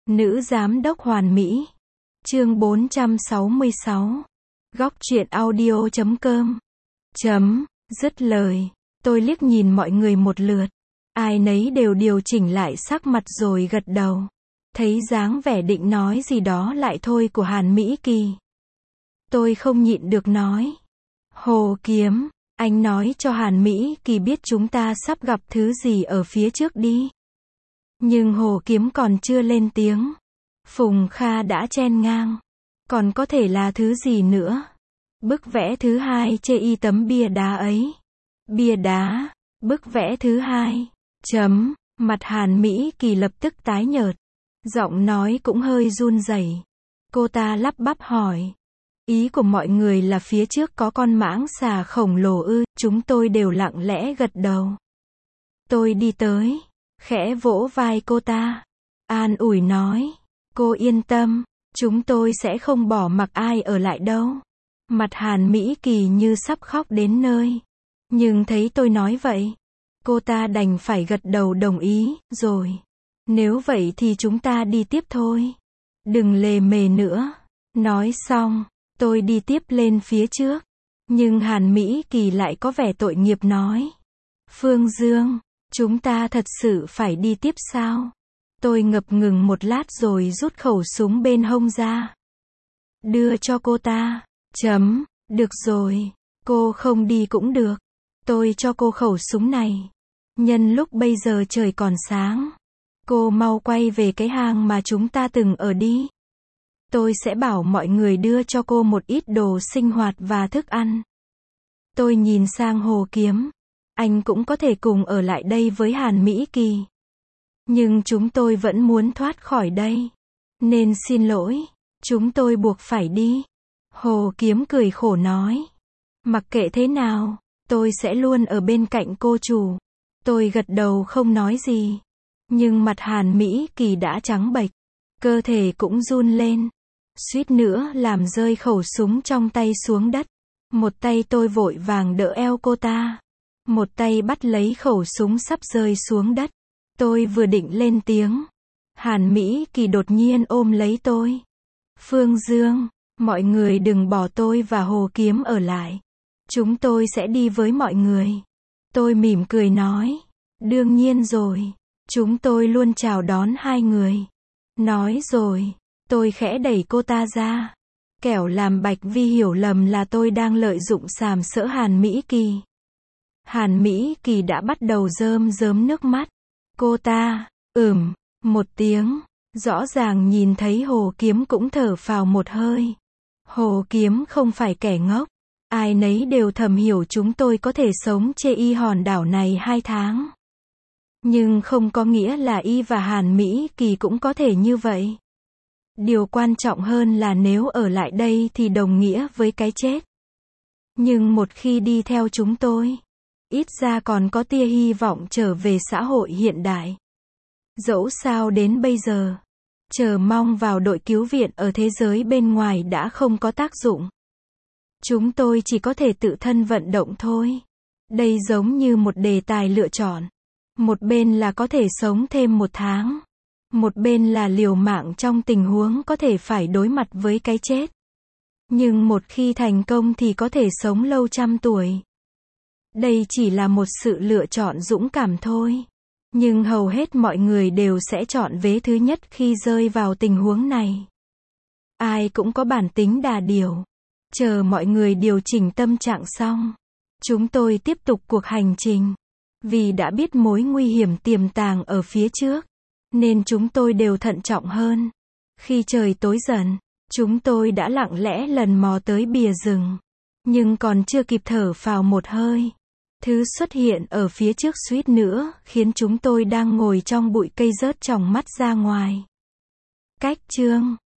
Nữ giám đốc hoàn mỹ. Chương 466. Góc truyện audio.com. Dứt lời, tôi liếc nhìn mọi người một lượt. Ai nấy đều điều chỉnh lại sắc mặt rồi gật đầu. Thấy dáng vẻ định nói gì đó lại thôi của Hàn Mỹ Kỳ. Tôi không nhịn được nói. Hồ Kiếm, anh nói cho Hàn Mỹ Kỳ biết chúng ta sắp gặp thứ gì ở phía trước đi. Nhưng Hồ Kiếm còn chưa lên tiếng. Phùng Kha đã chen ngang. Còn có thể là thứ gì nữa? Bức vẽ thứ hai chê y tấm bia đá ấy. Bia đá, bức vẽ thứ hai. Mặt Hàn Mỹ Kỳ lập tức tái nhợt. Giọng nói cũng hơi run rẩy. Cô ta lắp bắp hỏi. Ý của mọi người là phía trước có con mãng xà khổng lồ ư? Chúng tôi đều lặng lẽ gật đầu. Tôi đi tới, khẽ vỗ vai cô ta. An ủi nói. Cô yên tâm, chúng tôi sẽ không bỏ mặc ai ở lại đâu. Mặt Hàn Mỹ Kỳ như sắp khóc đến nơi. Nhưng thấy tôi nói vậy, cô ta đành phải gật đầu đồng ý, rồi. Nếu vậy thì chúng ta đi tiếp thôi. Đừng lề mề nữa. Nói xong, tôi đi tiếp lên phía trước. Nhưng Hàn Mỹ Kỳ lại có vẻ tội nghiệp nói. Phương Dương, chúng ta thật sự phải đi tiếp sao? Tôi ngập ngừng một lát rồi rút khẩu súng bên hông ra. Đưa cho cô ta. Được rồi. Cô không đi cũng được. Tôi cho cô khẩu súng này. Nhân lúc bây giờ trời còn sáng. Cô mau quay về cái hang mà chúng ta từng ở đi. Tôi sẽ bảo mọi người đưa cho cô một ít đồ sinh hoạt và thức ăn. Tôi nhìn sang Hồ Kiếm. Anh cũng có thể cùng ở lại đây với Hàn Mỹ Kỳ. Nhưng chúng tôi vẫn muốn thoát khỏi đây. Nên xin lỗi. Chúng tôi buộc phải đi. Hồ Kiếm cười khổ nói. Mặc kệ thế nào, tôi sẽ luôn ở bên cạnh cô chủ. Tôi gật đầu không nói gì. Nhưng mặt Hàn Mỹ Kỳ đã trắng bệch. Cơ thể cũng run lên. Suýt nữa làm rơi khẩu súng trong tay xuống đất. Một tay tôi vội vàng đỡ eo cô ta. Một tay bắt lấy khẩu súng sắp rơi xuống đất. Tôi vừa định lên tiếng. Hàn Mỹ Kỳ đột nhiên ôm lấy tôi. Phương Dương, mọi người đừng bỏ tôi và Hồ Kiếm ở lại. Chúng tôi sẽ đi với mọi người. Tôi mỉm cười nói. Đương nhiên rồi. Chúng tôi luôn chào đón hai người. Nói rồi, tôi khẽ đẩy cô ta ra. Kẻo làm Bạch Vi hiểu lầm là tôi đang lợi dụng sàm sỡ Hàn Mỹ Kỳ. Hàn Mỹ Kỳ đã bắt đầu rơm rớm nước mắt. Cô ta, một tiếng. Rõ ràng nhìn thấy Hồ Kiếm cũng thở phào một hơi. Hồ Kiếm không phải kẻ ngốc. Ai nấy đều thầm hiểu chúng tôi có thể sống trên y hòn đảo này 2 tháng. Nhưng không có nghĩa là y và Hàn Mỹ Kỳ cũng có thể như vậy. Điều quan trọng hơn là nếu ở lại đây thì đồng nghĩa với cái chết. Nhưng một khi đi theo chúng tôi, ít ra còn có tia hy vọng trở về xã hội hiện đại. Dẫu sao đến bây giờ, chờ mong vào đội cứu viện ở thế giới bên ngoài đã không có tác dụng. Chúng tôi chỉ có thể tự thân vận động thôi. Đây giống như một đề tài lựa chọn. Một bên là có thể sống thêm 1 tháng. Một bên là liều mạng trong tình huống có thể phải đối mặt với cái chết. Nhưng một khi thành công thì có thể sống lâu trăm tuổi. Đây chỉ là một sự lựa chọn dũng cảm thôi. Nhưng hầu hết mọi người đều sẽ chọn vế thứ nhất khi rơi vào tình huống này. Ai cũng có bản tính đà điểu. Chờ mọi người điều chỉnh tâm trạng xong, chúng tôi tiếp tục cuộc hành trình. Vì đã biết mối nguy hiểm tiềm tàng ở phía trước, nên chúng tôi đều thận trọng hơn. Khi trời tối dần, chúng tôi đã lặng lẽ lần mò tới bìa rừng. Nhưng còn chưa kịp thở phào một hơi, thứ xuất hiện ở phía trước suýt nữa khiến chúng tôi đang ngồi trong bụi cây rớt tròng mắt ra ngoài. Cách chương